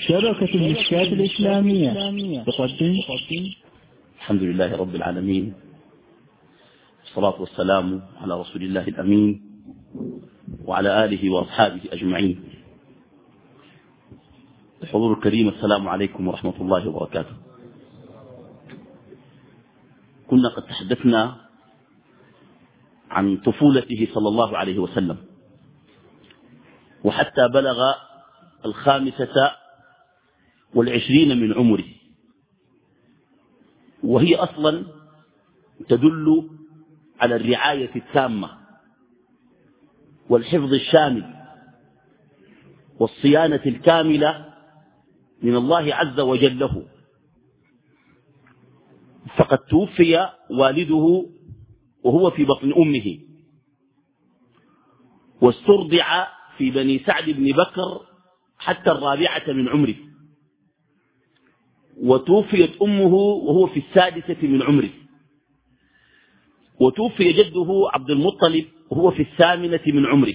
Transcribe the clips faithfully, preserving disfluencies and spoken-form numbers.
شبكة المشكات الإسلامية تقدم. الحمد لله رب العالمين، والصلاة والسلام على رسول الله الأمين وعلى آله وأصحابه أجمعين. الحضور الكريم، السلام عليكم ورحمة الله وبركاته. كنا قد تحدثنا عن طفولته صلى الله عليه وسلم، وحتى بلغ الخامسة والعشرين من عمره، وهي أصلا تدل على الرعاية التامة والحفظ الشامل والصيانة الكاملة من الله عز وجل له. فقد توفي والده وهو في بطن أمه، واسترضع في بني سعد بن بكر حتى الرابعة من عمره، وتوفيت أمه وهو في السادسة من عمره، وتوفي جده عبد المطلب وهو في الثامنة من عمره،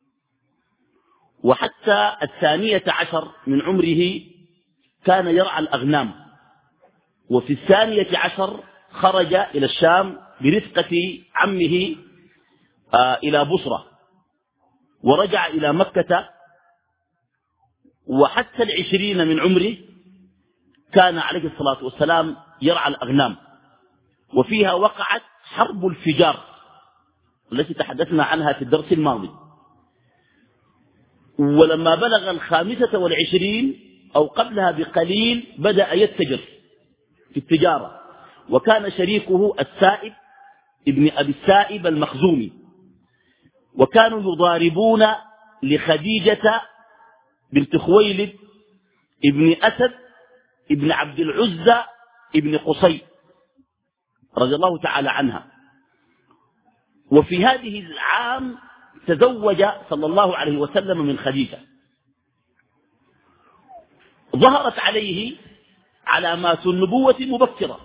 وحتى الثانية عشر من عمره كان يرعى الأغنام، وفي الثانية عشر خرج إلى الشام برفقة عمه آه إلى بصرة، ورجع إلى مكة، وحتى العشرين من عمره كان عليه الصلاة والسلام يرعى الأغنام. وفيها وقعت حرب الفجار التي تحدثنا عنها في الدرس الماضي. ولما بلغ الخامسة والعشرين أو قبلها بقليل بدأ يتجر في التجارة، وكان شريكه السائب ابن أبي السائب المخزومي، وكانوا يضاربون لخديجة بنت خويلد ابن أسد ابن عبد العزى ابن قصي رضي الله تعالى عنها. وفي هذه العام تزوج صلى الله عليه وسلم من خديجة. ظهرت عليه علامات النبوة مبكرة،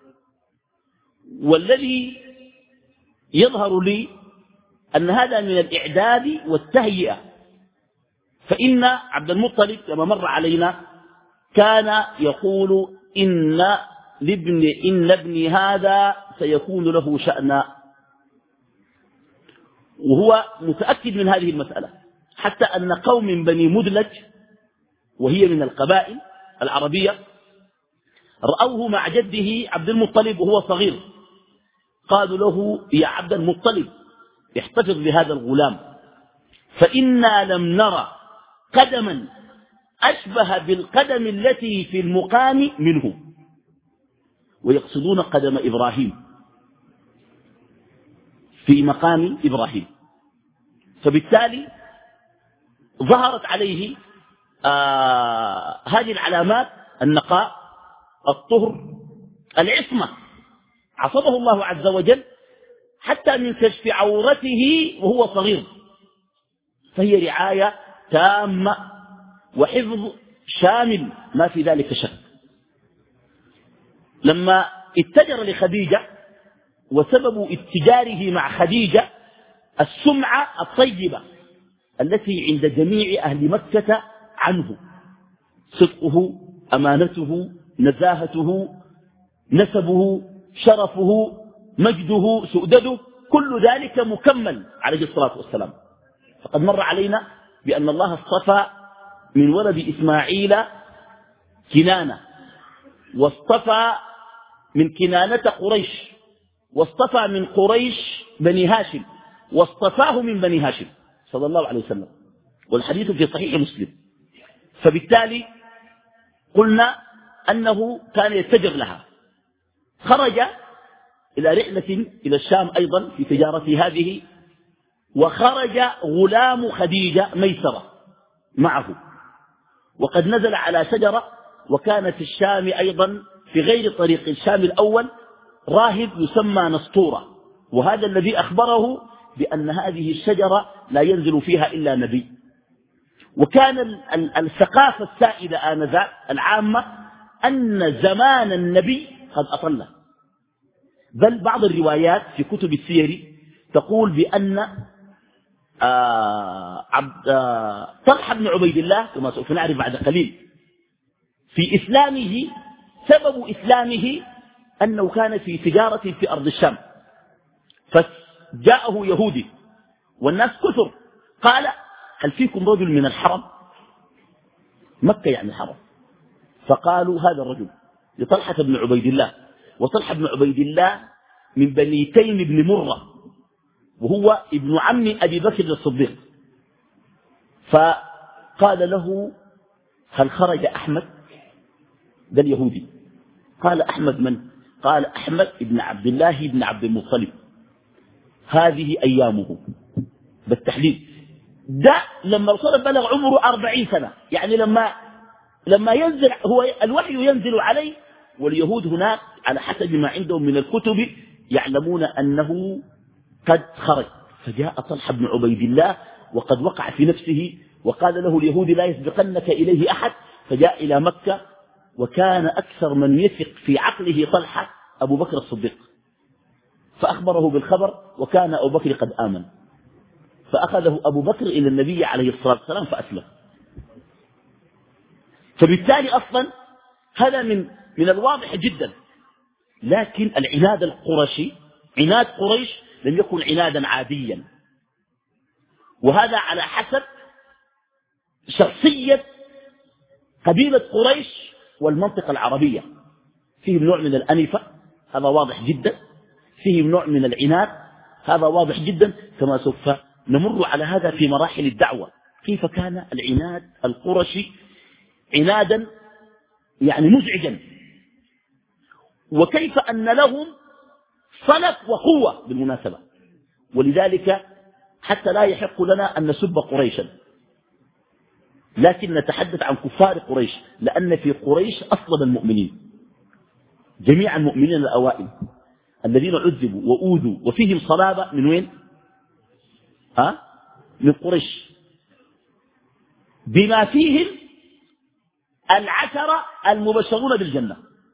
والذي يظهر لي أن هذا من الإعداد والتهيئة. فإن عبد المطلب كما مر علينا كان يقول إن لابن إن ابني هذا سيكون له شأن، وهو متأكد من هذه المسألة، حتى أن قوم من بني مدلج وهي من القبائل العربية رأوه مع جده عبد المطلب وهو صغير، قالوا له يا عبد المطلب احتفظ بهذا الغلام، فإنا لم نرى قدما أشبه بالقدم التي في المقام منه، ويقصدون قدم إبراهيم في مقام إبراهيم. فبالتالي ظهرت عليه آه هذه العلامات: النقاء، الطهر، العصمة، عصمه الله عز وجل حتى من كشف عورته وهو صغير. فهي رعاية تامة وحفظ شامل ما في ذلك شك. لما اتجر لخديجة، وسبب اتجاره مع خديجة السمعة الطيبة التي عند جميع أهل مكة عنه، صدقه، أمانته، نزاهته، نسبه، شرفه، مجده، سؤدده، كل ذلك مكمل عليه الصلاة والسلام. فقد مر علينا بأن الله اصطفى من ولد إسماعيل كنانة، واصطفى من كنانة قريش، واصطفى من قريش بني هاشم، واصطفاه من بني هاشم صلى الله عليه وسلم، والحديث في صحيح مسلم. فبالتالي قلنا أنه كان يتجر لها. خرج إلى رحلة إلى الشام أيضا في تجارته هذه، وخرج غلام خديجة ميسرة معه، وقد نزل على شجرة، وكان في الشام أيضا في غير طريق الشام الأول راهب يسمى نسطورة، وهذا الذي أخبره بأن هذه الشجرة لا ينزل فيها إلا نبي. وكان الثقافة السائدة آنذاك العامة أن زمان النبي قد أطل، بل بعض الروايات في كتب السير تقول بأن آه عبد آه طلحة بن عبيد الله كما سوف نعرف بعد قليل في إسلامه سبب إسلامه أنه كان في تجارة في أرض الشام، فجاءه يهودي والناس كثر، قال هل فيكم رجل من الحرم؟ مكة يعني حرم. فقالوا هذا الرجل لطلحة بن عبيد الله، وطلحة بن عبيد الله من بني تيم بن مرة، وهو ابن عم أبي بكر الصديق. فقال له هل خرج أحمد؟ ده اليهودي. قال أحمد من؟ قال أحمد ابن عبد الله بن عبد المطلب، هذه أيامه بالتحديد. ده لما الرسول بلغ عمره أربعين سنة، يعني لما لما ينزل هو الوحي ينزل عليه، واليهود هناك على حسب ما عندهم من الكتب يعلمون أنه قد خرج. فجاء طلحة بن عبيد الله وقد وقع في نفسه، وقال له اليهود لا يسبقنك إليه أحد، فجاء إلى مكة، وكان أكثر من يثق في عقله طلحة أبو بكر الصديق، فأخبره بالخبر، وكان أبو بكر قد آمن، فأخذه أبو بكر إلى النبي عليه الصلاة والسلام فأسلم. فبالتالي أصلا هذا من من الواضح جدا. لكن العناد القرشي، عناد قريش لم يكن عنادا عاديا، وهذا على حسب شخصية قبيلة قريش والمنطقة العربية. فيهم نوع من الأنفة، هذا واضح جدا، فيهم نوع من العناد، هذا واضح جدا، كما سوف نمر على هذا في مراحل الدعوة، كيف كان العناد القرشي عنادا يعني مزعجا، وكيف أن لهم صلب وقوة بالمناسبة. ولذلك حتى لا يحق لنا أن نسب قريشا، لكن نتحدث عن كفار قريش، لأن في قريش أصلب المؤمنين، جميع المؤمنين الأوائل الذين عذبوا وأوذوا وفيهم صلابة من وين؟ أه؟ من قريش، بما فيهم العشرة المبشرون بالجنة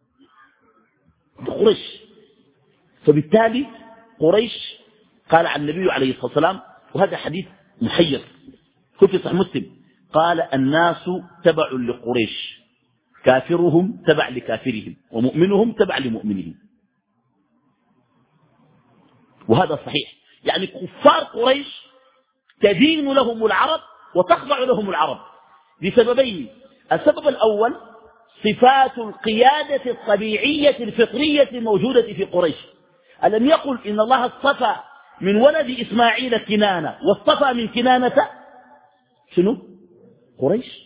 قريش. فبالتالي قريش قال عن النبي عليه الصلاة والسلام، وهذا حديث محير في صحيح مسلم، قال الناس تبع لقريش، كافرهم تبع لكافرهم، ومؤمنهم تبع لمؤمنهم. وهذا صحيح، يعني كفار قريش تدين لهم العرب وتخضع لهم العرب لسببين. السبب الأول صفات القيادة الطبيعية الفطرية الموجودة في قريش. ألم يقل إن الله اصطفى من ولد إسماعيل كنانة، واصطفى من كنانة شنو؟ قريش.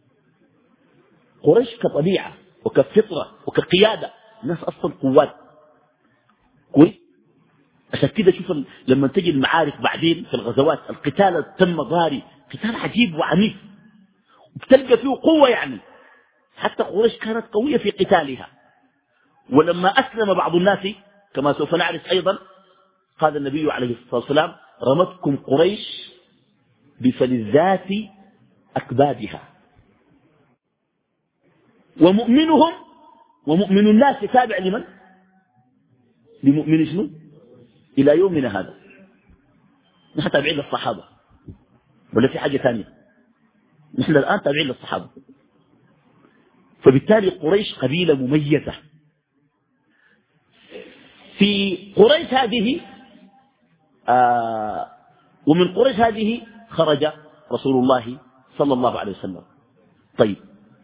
قريش كطبيعة وكفطرة وكقيادة الناس أصلا قوات كويس. عشان كده شوف لما تجي المعارك بعدين في الغزوات، القتال تم ضاري، قتال عجيب وعنيف، وبتلقى فيه قوة، يعني حتى قريش كانت قوية في قتالها. ولما أسلم بعض الناس كما سوف نعرف أيضا، قال النبي عليه الصلاة والسلام رمتكم قريش بفلذات أكبادها. ومؤمنهم ومؤمن الناس تابع لمن؟ لمؤمن شنو؟ إلى يومنا هذا نحن تابعين للصحابة ولا في حاجة ثانية؟ نحن الآن تابعين للصحابة. فبالتالي قريش قبيلة مميزة. في قريش هذه آه ومن قريش هذه خرج رسول الله صلى الله عليه وسلم. طيب،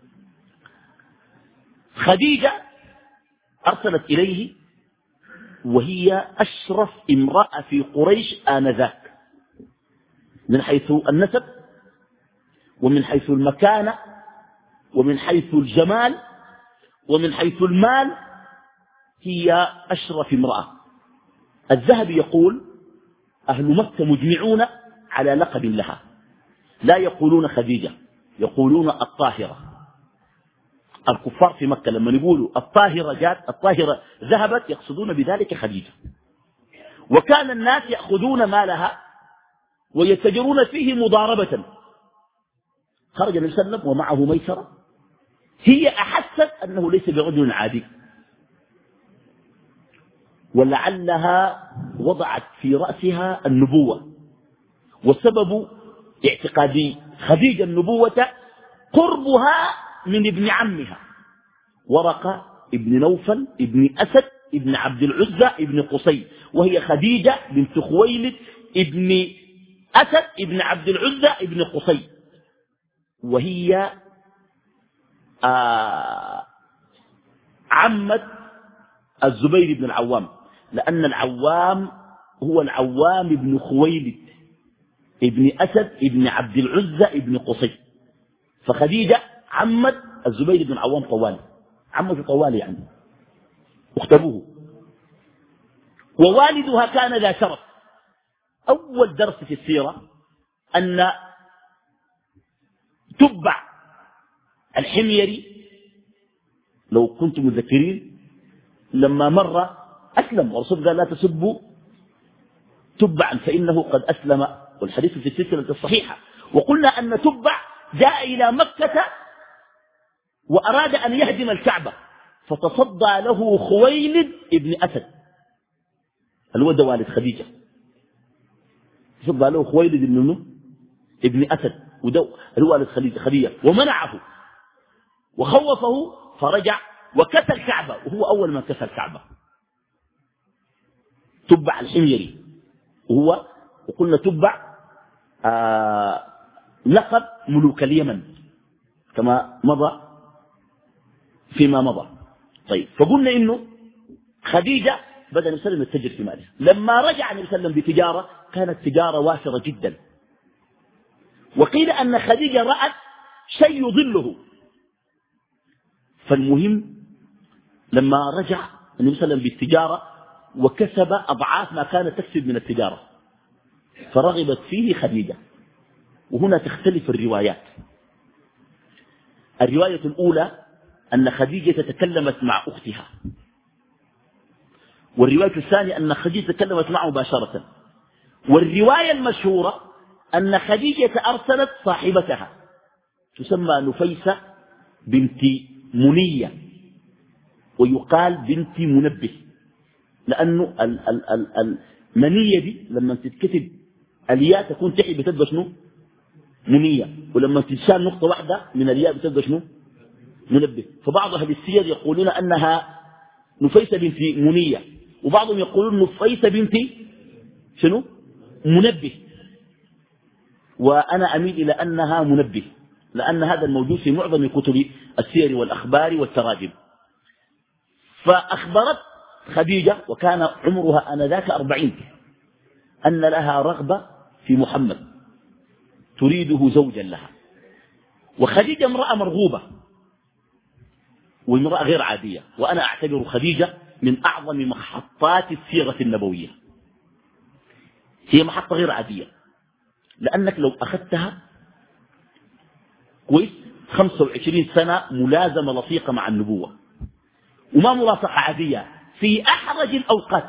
خديجة أرسلت إليه وهي أشرف امرأة في قريش آنذاك، من حيث النسب ومن حيث المكانة ومن حيث الجمال ومن حيث المال، هي أشرف امرأة. الذهبي يقول أهل مكة مجمعون على لقب لها، لا يقولون خديجة، يقولون الطاهرة. الكفار في مكة لما يقولوا الطاهرة جاءت، الطاهرة ذهبت، يقصدون بذلك خديجة. وكان الناس يأخذون مالها ويتجرون فيه مضاربة. خرج النبي صلى الله عليه وسلم ومعه ميسرة، هي أحست أنه ليس برجل عادي، ولعلها وضعت في رأسها النبوة، وسبب اعتقاد خديجة النبوة قربها من ابن عمها ورقة ابن نوفل ابن أسد ابن عبد العزى ابن قصي، وهي خديجة بنت خويلد ابن أسد ابن عبد العزى ابن قصي، وهي آه عمة الزبير بن العوام، لأن العوام هو العوام ابن خويلد ابن أسد ابن عبد العزى ابن قصي، فخديجة عمة الزبير بن العوام طوالي، عمة طوالي يعني أخت أبوه. ووالدها كان ذا شرف. أول درس في السيرة أن تبع الحميري لو كنتم مذكرين لما مر أسلم، والرسول قال لا تسبوا تبعا فإنه قد أسلم، والحديث في السلسلة الصحيحة. وقلنا أن تبع جاء إلى مكة وأراد أن يهدم الكعبة، فتصدى له خويلد ابن أسد الودى والد خديجة، تصدى له خويلد ابن ابن أسد ودو الوالد خديجة خديجة ومنعه وخوفه، فرجع وكسى الكعبة، وهو أول من كسى الكعبة. تبع الحميري وهو، وقلنا تبع آه لقب ملوك اليمن كما مضى فيما مضى. طيب، فقلنا إنه خديجة بدأ النبي صلى الله عليه وسلم يتجر في ماله. لما رجع النبي صلى الله عليه وسلم بتجارة كانت تجارة وافرة جدا، وقيل أن خديجة رأت شيء يضله. فالمهم لما رجع النبي صلى الله عليه وسلم بالتجارة وكسب أضعاف ما كانت تكسب من التجارة، فرغبت فيه خديجة. وهنا تختلف الروايات. الرواية الأولى أن خديجة تكلمت مع أختها، والرواية الثانية أن خديجة تكلمت معه مباشرة، والرواية المشهورة أن خديجة أرسلت صاحبتها تسمى نفيسة بنت منية، ويقال بنت منبه، لأنه ال ال ال المنية دي لما تتكتب الياء تكون تحت بتبقى شنو؟ منية، ولما تشال نقطة واحدة من الياء بتبقى شنو؟ منبه. فبعض أهل السير يقولون أنها نفيسة بنت منية، وبعضهم يقولون نفيسة بنت شنو؟ منبه، وأنا أميل إلى أنها منبه، لأن هذا الموجود في معظم كتب السير والأخبار والتراجم. فأخبرت خديجة وكان عمرها آنذاك أربعين أن لها رغبة في محمد تريده زوجا لها. وخديجة امرأة مرغوبة وامرأة غير عادية، وأنا أعتبر خديجة من أعظم محطات السيرة النبوية. هي محطة غير عادية، لأنك لو أخذتها كويس خمسة وعشرين سنة ملازمة لطيقة مع النبوة، وما ملاصقة عادية في أحرج الأوقات.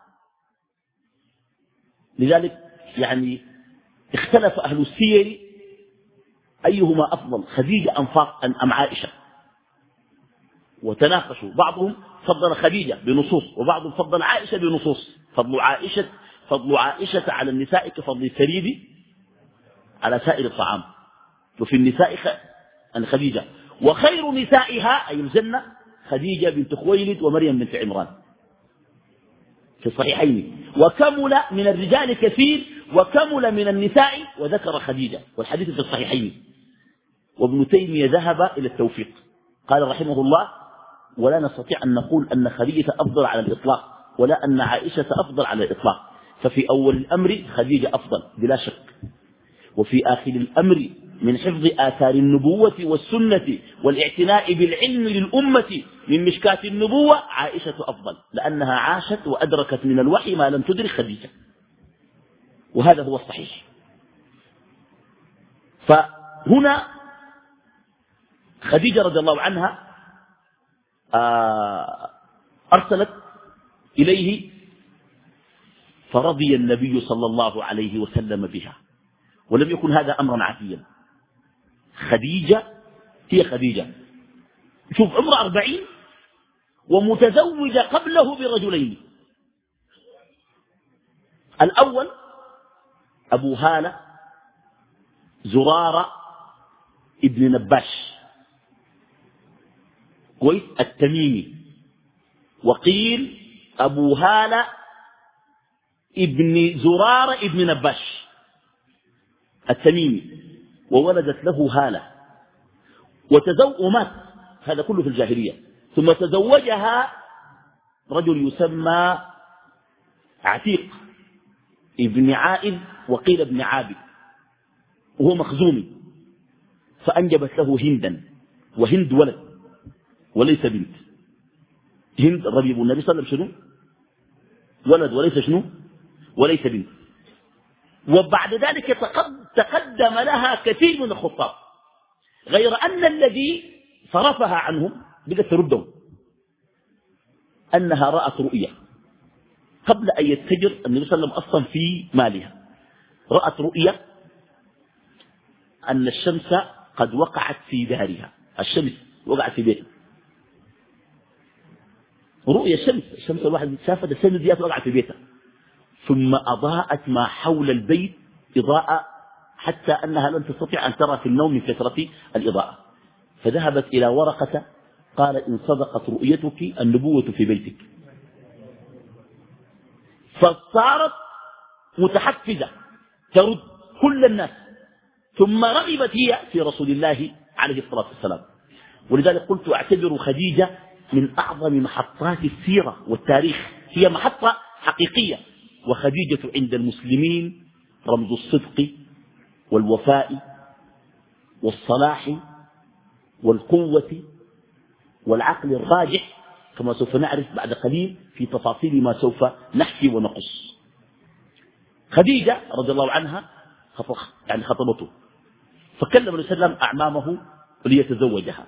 لذلك يعني اختلف أهل السير أيهما أفضل، خديجة أم عائشة، وتناقشوا. بعضهم فضل خديجة بنصوص، وبعضهم فضل عائشة بنصوص. فضل عائشة فضل عائشة على النساء كفضل الثريد على سائر الطعام، وفي النساء عن خديجة، وخير نسائها أي الجنة خديجة بنت خويلد ومريم بنت عمران في الصحيحين. وكمل من الرجال كثير وكمل من النساء وذكر خديجة، والحديث في الصحيحين. وابن تيمية ذهب إلى التوفيق، قال رحمه الله: ولا نستطيع أن نقول أن خديجة أفضل على الإطلاق، ولا أن عائشة أفضل على الإطلاق. ففي أول الأمر خديجة أفضل بلا شك، وفي آخر الأمر من حفظ آثار النبوة والسنة والاعتناء بالعلم للأمة من مشكاة النبوة عائشة أفضل، لأنها عاشت وأدركت من الوحي ما لم تدرك خديجة، وهذا هو الصحيح. فهنا خديجة رضي الله عنها أرسلت إليه، فرضي النبي صلى الله عليه وسلم بها، ولم يكن هذا أمرا عاديا. خديجة هي خديجة، شوف عمر أربعين ومتزوجة قبله برجلين. الأول أبو هالة زرارة ابن نباش، كويس التميمي، وقيل أبو هالة ابن زرارة ابن نباش التميمي، وولدت له هالة وتزوج ومات، هذا كله في الجاهلية. ثم تزوجها رجل يسمى عتيق ابن عائذ، وقيل ابن عابد، وهو مخزومي، فأنجبت له هندا، وهند ولد وليس بنت. هند ربيب النبي صلى الله عليه وسلم شنو؟ ولد وليس شنو؟ وليس بنت. وبعد ذلك تقدم لها كثير من الخطاب، غير أن الذي صرفها عنهم بقت تردهم أنها رأت رؤيا قبل أن يتجر النبي صلى الله عليه وسلم أصلا في مالها. رأت رؤيا أن الشمس قد وقعت في دارها، الشمس وقعت في بيتها. رؤيا الشمس، الشمس الواحد شافت الشمس دي وقعت في بيتها، ثم أضاءت ما حول البيت إضاءة حتى أنها لن تستطيع أن ترى في النوم من كثرة الإضاءة. فذهبت إلى ورقة قال إن صدقت رؤيتك النبوة في بيتك. فصارت متحفزة ترد كل الناس، ثم رغبت هي في رسول الله عليه الصلاة والسلام. ولذلك قلت أعتبر خديجة من أعظم محطات السيرة والتاريخ، هي محطة حقيقية. وخديجة عند المسلمين رمز الصدق والوفاء والصلاح والقوة والعقل الراجح، كما سوف نعرف بعد قليل في تفاصيل ما سوف نحكي ونقص. خديجة رضي الله عنها يعني خطبته، فكلم النبي صلى الله عليه وسلم أعمامه ليتزوجها،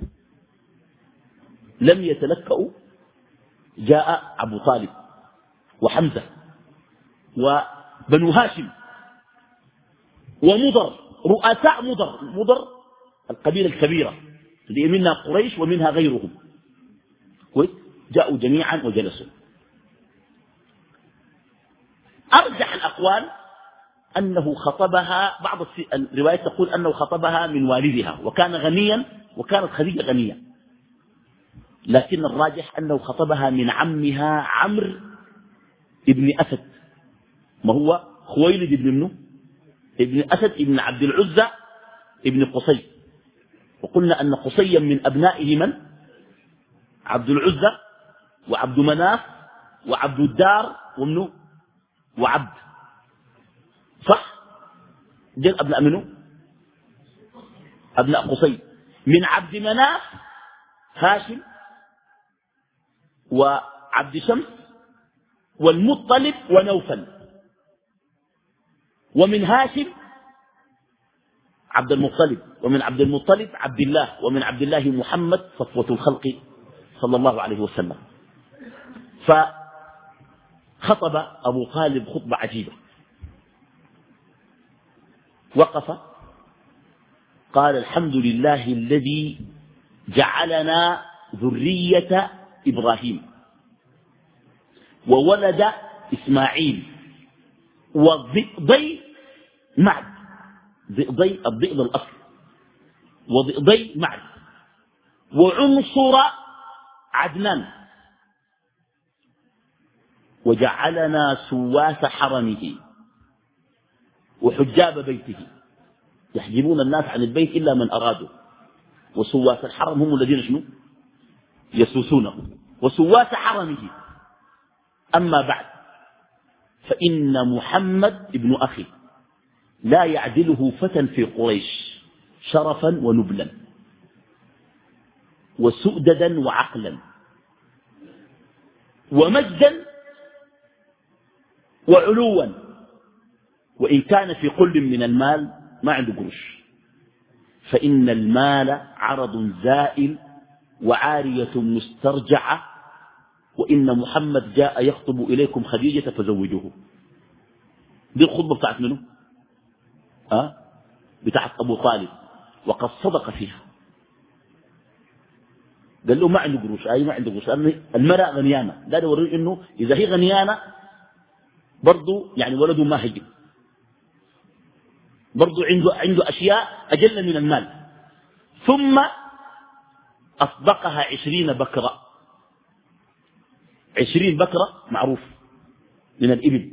لم يتلكأوا. جاء أبو طالب وحمزة وبنو هاشم ومضر، رؤساء مضر، مضر القبيلة الكبيرة اللي منها قريش ومنها غيرهم، جاءوا جميعا وجلسوا. أرجح الأقوال أنه خطبها، بعض الروايات تقول أنه خطبها من والدها وكان غنيا، وكانت خديجة غنية، لكن الراجح أنه خطبها من عمها عمرو ابن أسد، ما هو خويلد ابن منه ابن أسد ابن عبد العزة ابن قصي. وقلنا أن قصيا من أبنائه من؟ عبد العزة وعبد مناف وعبد الدار ومنه وعبد، صح؟ دين أبناء منه؟ أبناء قصي. من عبد مناف هاشم وعبد شمس والمطلب ونوفل، ومن هاشم عبد المطلب، ومن عبد المطلب عبد الله، ومن عبد الله محمد صفوة الخلق صلى الله عليه وسلم. فخطب أبو طالب خطبة عجيبة، وقف قال الحمد لله الذي جعلنا ذرية إبراهيم وولد إسماعيل وضئضي معد، ضئضي الضئض الأصل، وضئضي معد، وعنصر عدنان، وجعلنا سواس حرمه وحجاب بيته، يحجبون الناس عن البيت إلا من أرادوا، وسواس الحرم هم الذين شنو يسوسونه، وسواس حرمه. أما بعد فإن محمد ابن أخي لا يعدله فتى في قريش شرفا ونبلا وسؤددا وعقلا ومجدا وعلوا، وإن كان في قل من المال ما عنده قرش، فإن المال عرض زائل وعارية مسترجعة، وإن محمد جاء يخطب إليكم خديجة فزوجوه. دي الخطبة بتاعت منه؟ أه؟ بتاعت أبو طالب، وقد صدق فيها. قال له ما عنده قروش، أي ما عنده قروش، المرأة غنيانة، لا يوريه إنه إذا هي غنيانة برضو يعني ولده ما هيجب، برضو عنده عنده أشياء أجل من المال. ثم أصدقها عشرين بكرة، عشرين بكرة معروف من الإبل،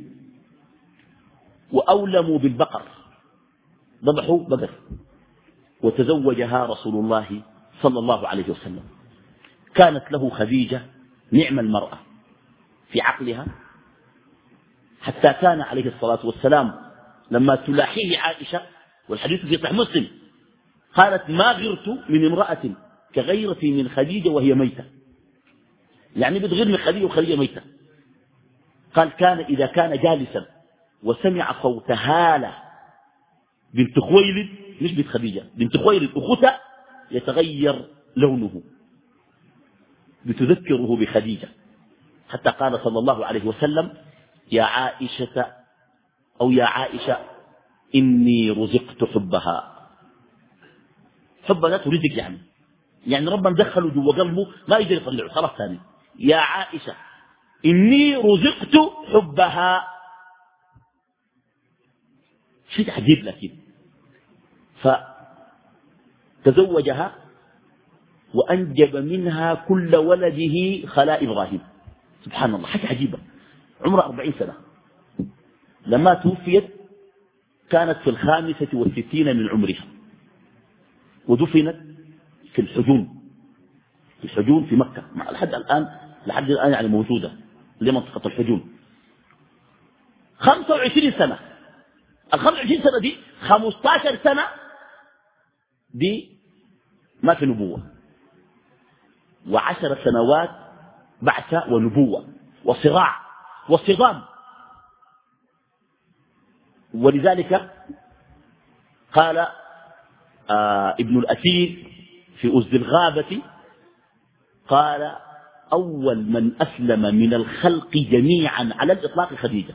وأولموا بالبقر، ذبحوا بقر، وتزوجها رسول الله صلى الله عليه وسلم. كانت له خديجة نعم المرأة في عقلها، حتى كان عليه الصلاة والسلام لما تلاحيه عائشة، والحديث في صحيح مسلم، قالت ما غرت من امرأة كغيرتي من خديجة وهي ميتة، يعني بتغير من خديجة وخديجة ميتة. قال كان إذا كان جالسا وسمع صوت هالة بنت خويلد، مش بنت خديجة، بنت خويلد أختها، يتغير لونه، بتذكره بخديجة، حتى قال صلى الله عليه وسلم يا عائشة أو يا عائشة إني رزقت حبها. حب ذاته رزق، يعني يعني ربنا دخله جوا قلبه ما يقدر يطلعه خلاص ثاني. يا عائشة إني رزقت حبها، شيء عجيب. لكن فتزوجها وأنجب منها كل ولده خلاء إبراهيم. سبحان الله، حاجة عجيبة. عمرها أربعين سنة. لما توفيت كانت في الخامسة والستين من عمرها، ودفنت في الحجون، في الحجون في مكة لحد الآن، لحد الآن يعني موجودة لمنطقة الحجون. خمسة وعشرين سنة. الخمسة وعشرين سنة دي خمسة عشر سنة دي ما في نبوة، وعشر سنوات بعثة ونبوة وصراع وصدام. ولذلك قال آه ابن الأثير في أسد الغابة، قال أول من أسلم من الخلق جميعا على الإطلاق خديجة.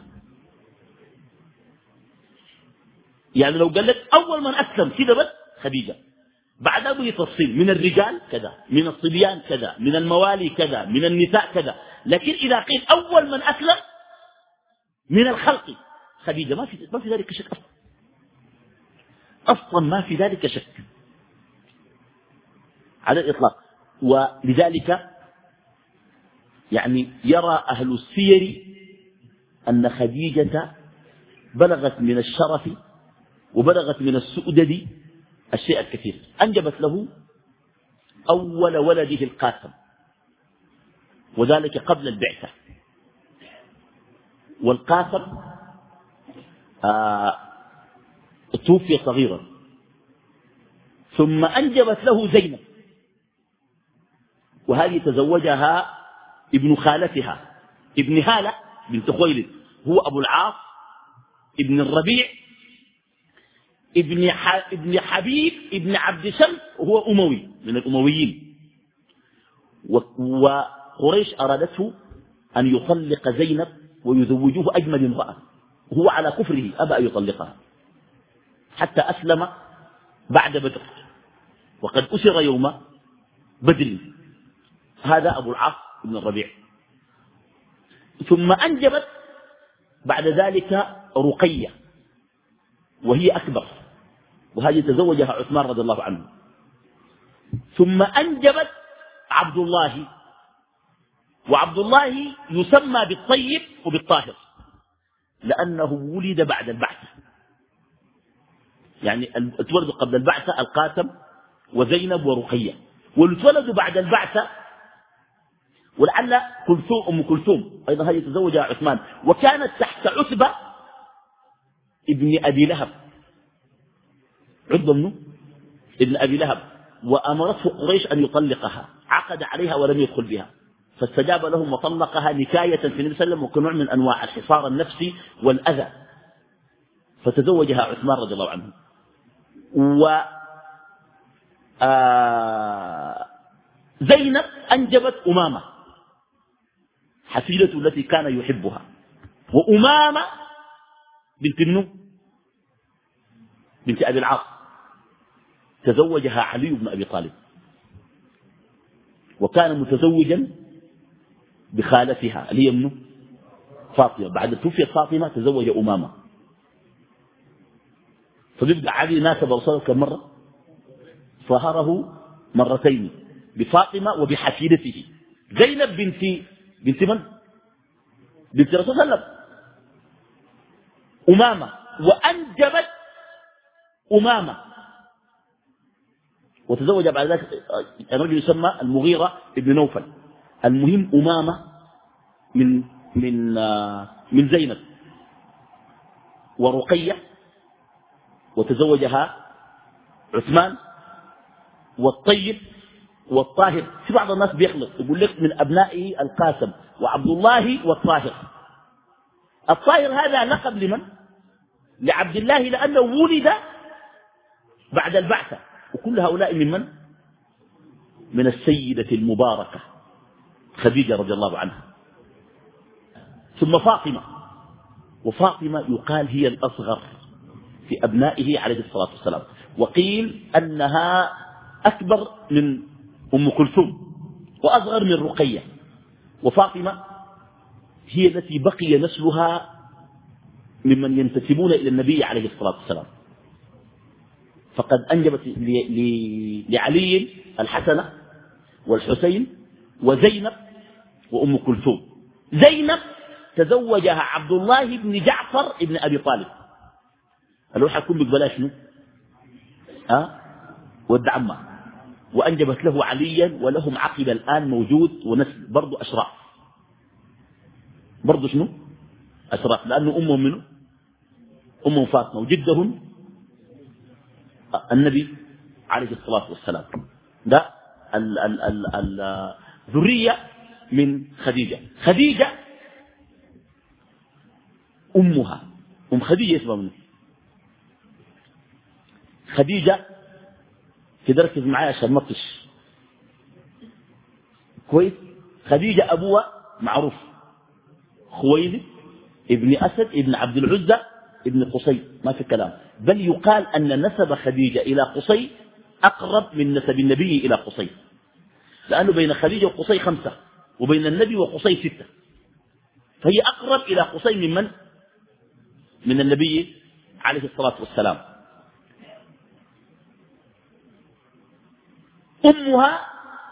يعني لو قال لك أول من أسلم كده بس خديجة، بعدها بيجي تفصيل من الرجال كذا، من الصبيان كذا، من الموالي كذا، من النساء كذا، لكن إذا قيل أول من أسلم من الخلق خديجة ما في ما في ذلك شك أصلا، أصلا ما في ذلك شك على الإطلاق. ولذلك يعني يرى أهل السير أن خديجة بلغت من الشرف وبلغت من السؤدد الشيء الكثير. أنجبت له أول ولده القاسم، وذلك قبل البعثة. والقاسم آه توفي صغيرا، ثم أنجبت له زينب، وهذه تزوجها ابن خالتها ابن هالة بنت خويلد، هو أبو العاص ابن الربيع ابن ابن حبيب ابن عبد شمس، وهو أموي من الأمويين. وقريش أرادته أن يطلق زينب ويزوجوه أجمل امرأة، وهو على كفره أبى أن يطلقها حتى أسلم بعد بدر، وقد أسر يوم بدر. هذا أبو العاص بن الربيع. ثم أنجبت بعد ذلك رقية، وهي أكبر، وهذه تزوجها عثمان رضي الله عنه. ثم أنجبت عبد الله، وعبد الله يسمى بالطيب وبالطاهر لأنه ولد بعد البعثة، يعني اتولدوا قبل البعثة القاسم وزينب ورقية، والتولدوا بعد البعثة ولعل كلثوم أم كلثوم أيضا هذه تزوجها عثمان، وكانت تحت عتبة ابن أبي لهب، عتبة منه ابن أبي لهب، وأمرته قريش أن يطلقها، عقد عليها ولم يدخل بها، فاستجاب لهم وطلقها نكاية في النبي صلى الله عليه وسلم وكنوع من أنواع الحصار النفسي والأذى، فتزوجها عثمان رضي الله عنه. و آه زينب أنجبت أمامة حفيدته التي كان يحبها، وأمامة بنت منه بنت أبي العاص تزوجها علي بن أبي طالب، وكان متزوجا بخالتها اللي هي منه فاطمة. بعد توفيت فاطمة تزوج أمامة، فبيبقى علي ناسب رسوله كم مرة؟ صهره مرتين، بفاطمة وبحفيدته زينب بنت بنت من؟ بنت رسول الله صلى الله عليه وسلم أمامة، وأنجبت أمامة، وتزوج بعد ذلك الرجل يسمى المغيرة ابن نوفل. المهم أمامة من من من زينب ورقية، وتزوجها عثمان والطيب والطاهر. في بعض الناس بيخلط يقول لك من أبنائه القاسم وعبد الله والطاهر. الطاهر هذا لقب لمن؟ لعبد الله، لأنه ولد بعد البعثة. وكل هؤلاء من من؟ من السيدة المباركة خديجة رضي الله عنها. ثم فاطمة، وفاطمة يقال هي الأصغر في أبنائه عليه الصلاة والسلام، وقيل أنها أكبر من أم كلثوم وأصغر من رقية. وفاطمة هي التي بقي نسلها ممن ينتسبون إلى النبي عليه الصلاة والسلام، فقد أنجبت لعلي الحسن والحسين وزينب وأم كلثوم. زينب تزوجها عبد الله بن جعفر بن أبي طالب، قالوا حيكون بقبلها شنو؟ أه؟ ود عمه، وأنجبت له عليا، ولهم عقب الآن موجود ونسل برضو أشراف، برضو شنو؟ أشراف، لأنه أمهم منه أمهم فاطمة، وجدهم النبي عليه الصلاة والسلام. ده الذرية من خديجة. خديجة أمها أم خديجة اسمها منه خديجة. كده ركز معايا عشان ما تطش كويس. خديجة أبوها معروف، خويلد ابن أسد ابن عبد العزة ابن قصي، ما في كلام. بل يقال أن نسب خديجة إلى قصي أقرب من نسب النبي إلى قصي، لأنه بين خديجة وقصي خمسة، وبين النبي وقصي ستة، فهي أقرب إلى قصي من من؟ من النبي عليه الصلاة والسلام. أمها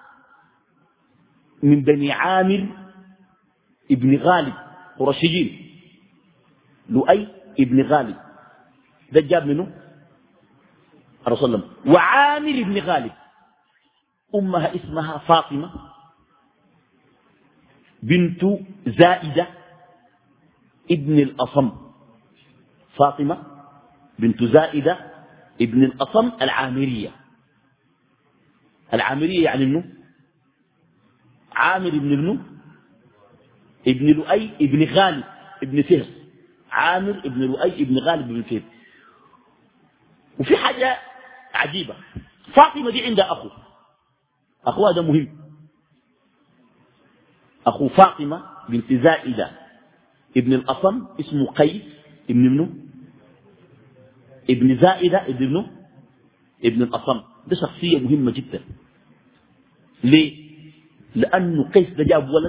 من بني عامر ابن غالب، قرشيين، لؤي ابن غالب، ده جاب منه الرسول صلى الله عليه وسلم. وعامر ابن غالب أمها اسمها فاطمة بنت زائدة ابن الأصم. فاطمة بنت زائدة ابن الأصم العامرية. العامرية يعني منه عامر ابن ابنه ابن لؤي ابن غالب ابن فهر. عامر ابن لؤي ابن غالب ابن فهر. وفي حاجة عجيبة، فاطمة دي عندها أخو، أخوها ده مهم، أخو فاطمة بنت زائدة ابن الأصم اسمه قيس ابن ابنه ابن زائدة ابن ابنه ابن الأصم. ده شخصية مهمة جدا. ليه؟ لأنه قيس ده جاب ولد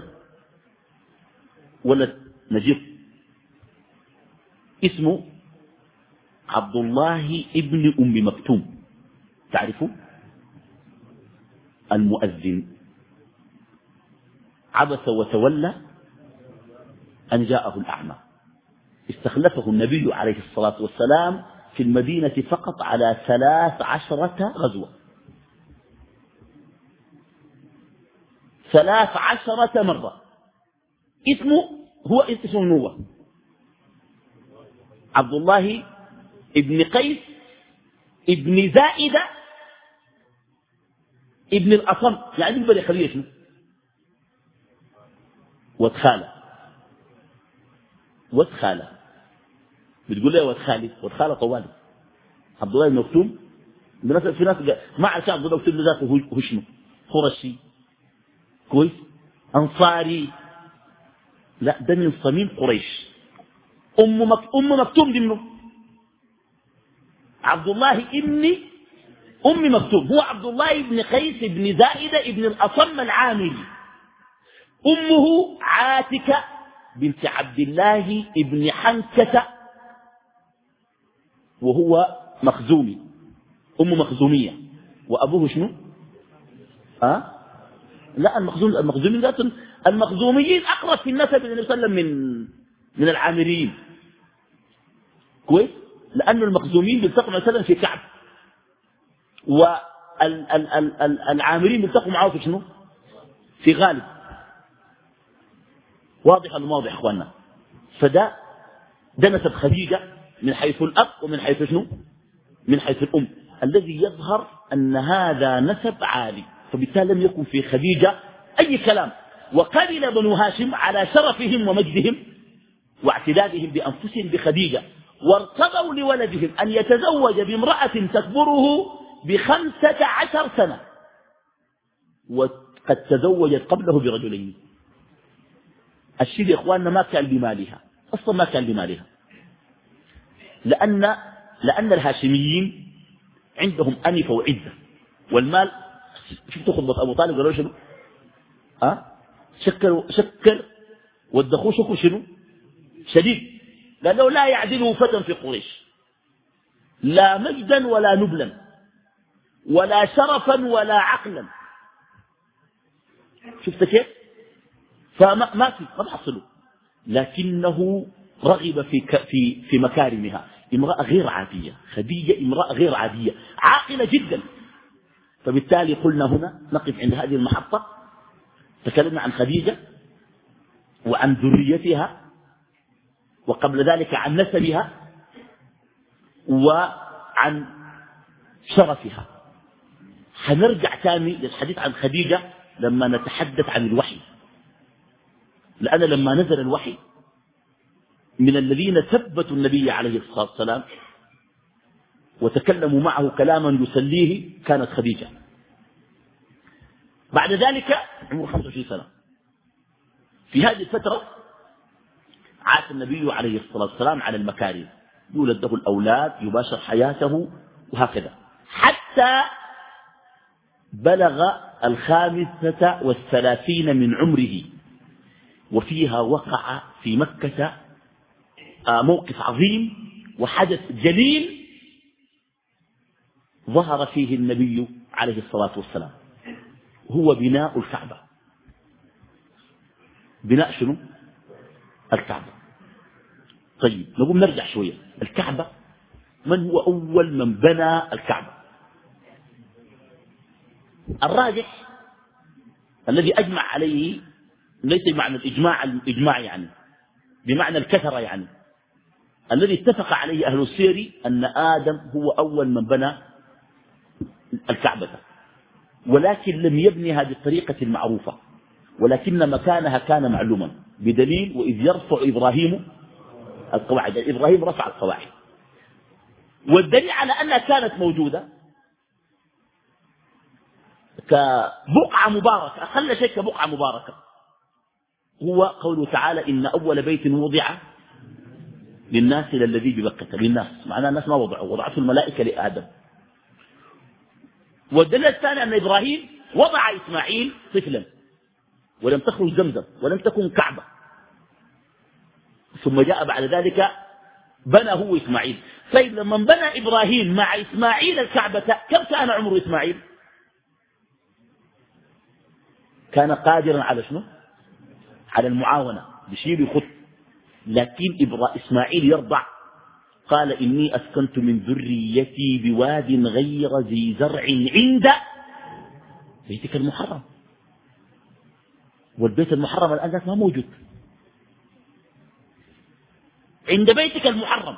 ولد نجيب اسمه عبد الله ابن أم مكتوم، تعرفوا؟ المؤذن. عبس وتولى أن جاءه الأعمى. استخلفه النبي عليه الصلاة والسلام في المدينة فقط على ثلاث عشرة غزوة، ثلاث عشرة مرة. اسمه هو اسمه هو عبد الله ابن قيس ابن زائدة ابن الأصم. يعني يقبل يخليه شنو؟ وتخالى وتخالى بتقول له وتخالي وتخالى طوالي. عبد الله بن مكتوم في ناس ما عرف عبد الله بن مكتوم ذاته هو شنو؟ قرشي كويس، أنصاري، لا ده من صميم قريش. أم مك... أم مكتوم دي منه عبد الله ابن أم مكتوم، هو عبد الله بن قيس بن زائدة ابن الأصم العامري. أمه عاتكة بنت عبد الله ابن حنكة، وهو مخزومي، أم مخزومية. وأبوه شنو؟ أه؟ لا المخزوم المخزومين ذات المخزوميين أقرب في النسب النبي صلى الله عليه وسلم من من العامريين كويس، لأن المخزومين بيلتقوا مثلا في كعب، والعامرين بيلتقوا معه في شنو؟ في غالب. واضح ولا واضح يا اخواننا؟ فده ده نسب خديجة من حيث الأب ومن حيث شنو؟ من حيث الأم، الذي يظهر أن هذا نسب عالي، فبالتالي لم يكن في خديجة أي كلام. وقبل بنو هاشم على شرفهم ومجدهم واعتدادهم بأنفسهم بخديجة، وارتضوا لولدهم أن يتزوج بامرأة تكبره بخمسة عشر سنة، وقد تزوجت قبله برجلين. الشيء يا إخواننا ما كان لمالها، أصلا ما كان لمالها، لأن, لأن الهاشميين عندهم أنفة وعزة، والمال شفتوا خطبة أبو طالب قالوا شنو؟ أه؟ شكر شكر والدخول شكر شنو؟ شديد، لأنه لا يعدله فتى في قريش، لا مجدا ولا نبلا ولا شرفا ولا عقلا. شفت كيف؟ فما ما في ما بحصله، لكنه رغب في في في مكارمها. امرأة غير عادية، خديجة امرأة غير عادية عاقلة جدا. فبالتالي قلنا هنا نقف عند هذه المحطة، تكلمنا عن خديجة وعن ذريتها، وقبل ذلك عن نسبها وعن شرفها. حنرجع ثاني للحديث عن خديجة لما نتحدث عن الوحي، لأن لما نزل الوحي من الذين ثبتوا النبي عليه الصلاة والسلام وتكلموا معه كلاما يسليه كانت خديجة. بعد ذلك عمره خمسة وعشرين سنة. في هذه الفترة عاش النبي عليه الصلاة والسلام على المكارم، يولد له الأولاد، يباشر حياته وهكذا، حتى بلغ الخامسة والثلاثين من عمره، وفيها وقع في مكة موقف عظيم وحدث جليل ظهر فيه النبي عليه الصلاة والسلام، هو بناء الكعبة. بناء شنو؟ الكعبة. طيب نقوم نرجع شوية. الكعبة، من هو أول من بنى الكعبة؟ الراجح الذي أجمع عليه، ليس بمعنى الإجماع الإجماع يعني، بمعنى الكثرة يعني، الذي اتفق عليه أهل السير أن آدم هو أول من بنى الكعبة، ولكن لم يبنيها بالطريقة المعروفة، ولكن مكانها كان معلوما، بدليل وإذ يرفع إبراهيم القواعد. إبراهيم رفع القواعد، والدليل على أنها كانت موجودة كبقعة مباركة، أقل شيء كبقعة مباركة، هو قوله تعالى إن أول بيت وضع للناس للذي ببكة. للناس معناه الناس ما وضعوا، وضعته الملائكة لآدم. والدليل الثاني أن إبراهيم وضع إسماعيل طفلا، ولم تخرج زمزم، ولم تكن كعبة، ثم جاء بعد ذلك بنى هو إسماعيل. طيب لما بنى إبراهيم مع إسماعيل الكعبة، كم كان عمر إسماعيل؟ كان قادرا على شنو؟ على المعاونة، بشير يخط. لكن إبراهيم إسماعيل يرضع، قال إني أسكنت من ذريتي بواد غير ذي زرع عند بيتك المحرم، والبيت المحرم الآن ذاك ما موجود. عند بيتك المحرم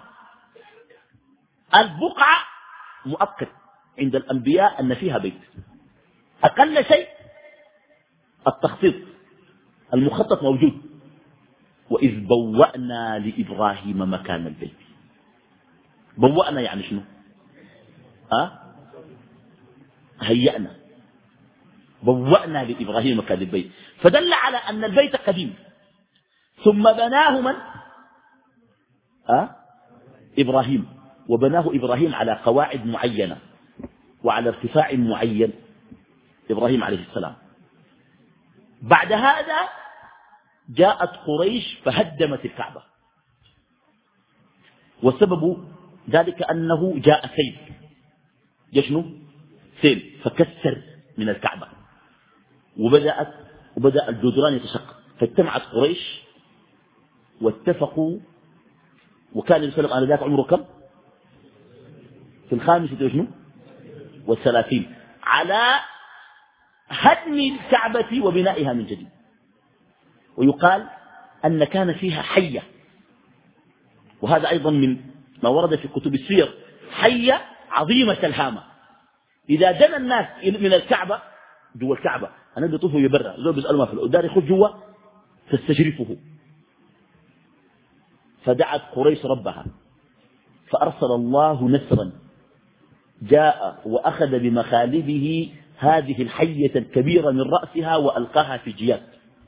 البقعة مؤكد عند الأنبياء أن فيها بيت، أقل شيء التخطيط المخطط موجود. وإذ بوأنا لإبراهيم مكان البيت. بوأنا يعني شنو؟ أه؟ هيأنا. بوأنا لإبراهيم مكان البيت، فدل على أن البيت قديم. ثم بناه من؟ أه؟ إبراهيم، وبناه إبراهيم على قواعد معينة وعلى ارتفاع معين، إبراهيم عليه السلام. بعد هذا جاءت قريش فهدمت الكعبة، وسبب ذلك أنه جاء سيل، جاء شنو؟ سيل فكسر من الكعبة، وبدأت وبدأ الجدران يتشقق، فاجتمعت قريش واتفقوا. وكان النبي صلى الله عليه وسلم ذاك عمره كم؟ في الخامسة وشنو والثلاثين، على هدم الكعبة وبنائها من جديد. ويقال أن كان فيها حية، وهذا أيضا من ما ورد في كتب السير، حية عظيمة الهامة إذا دنا الناس من الكعبة جوا الكعبة أنا بيطوفوا يبرع زول بيسألوا ما في الأدار يخرج جوا تستجرفه. فدعت قريش ربها فأرسل الله نسرا جاء وأخذ بمخالبه هذه الحية الكبيرة من رأسها وألقاها في جياد،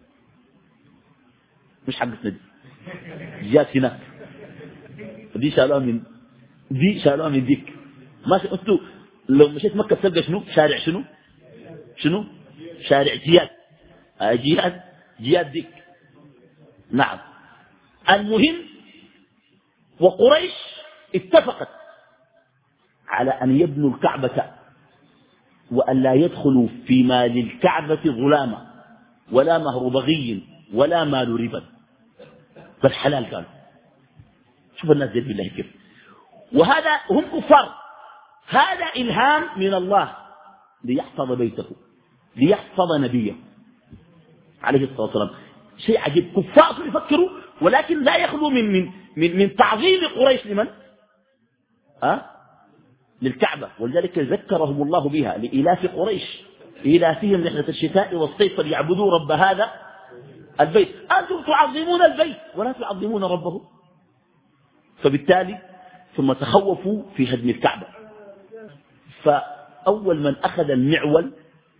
مش حقتنا دي، جياد هناك، دي شالوها من دي شالوها من ديك. ماشي انتوا لو مشيت مكة تلقى شنو شارع شنو شنو شارع جياد، آه جياد جياد ديك. نعم. المهم وقريش اتفقت على أن يبنوا الكعبة وأن لا يدخلوا في مال الكعبة ظلامة ولا مهر بغي ولا مال ربا، بل حلال قالوا. شوف الناس دي بالله كيف، وهذا هم كفار، هذا إلهام من الله ليحفظ بيته ليحفظ نبيه عليه الصلاة والسلام. شيء عجيب، كفار يفكروا ولكن لا يخلو من من من, من تعظيم قريش لمن؟ أه؟ للكعبة. ولذلك ذكرهم الله بها لإلاف قريش إلافهم رحلة الشتاء والصيف فليعبدوا رب هذا البيت. أنتم تعظمون البيت ولا تعظمون ربه. فبالتالي ثم تخوفوا في هدم الكعبة. فأول من أخذ المعول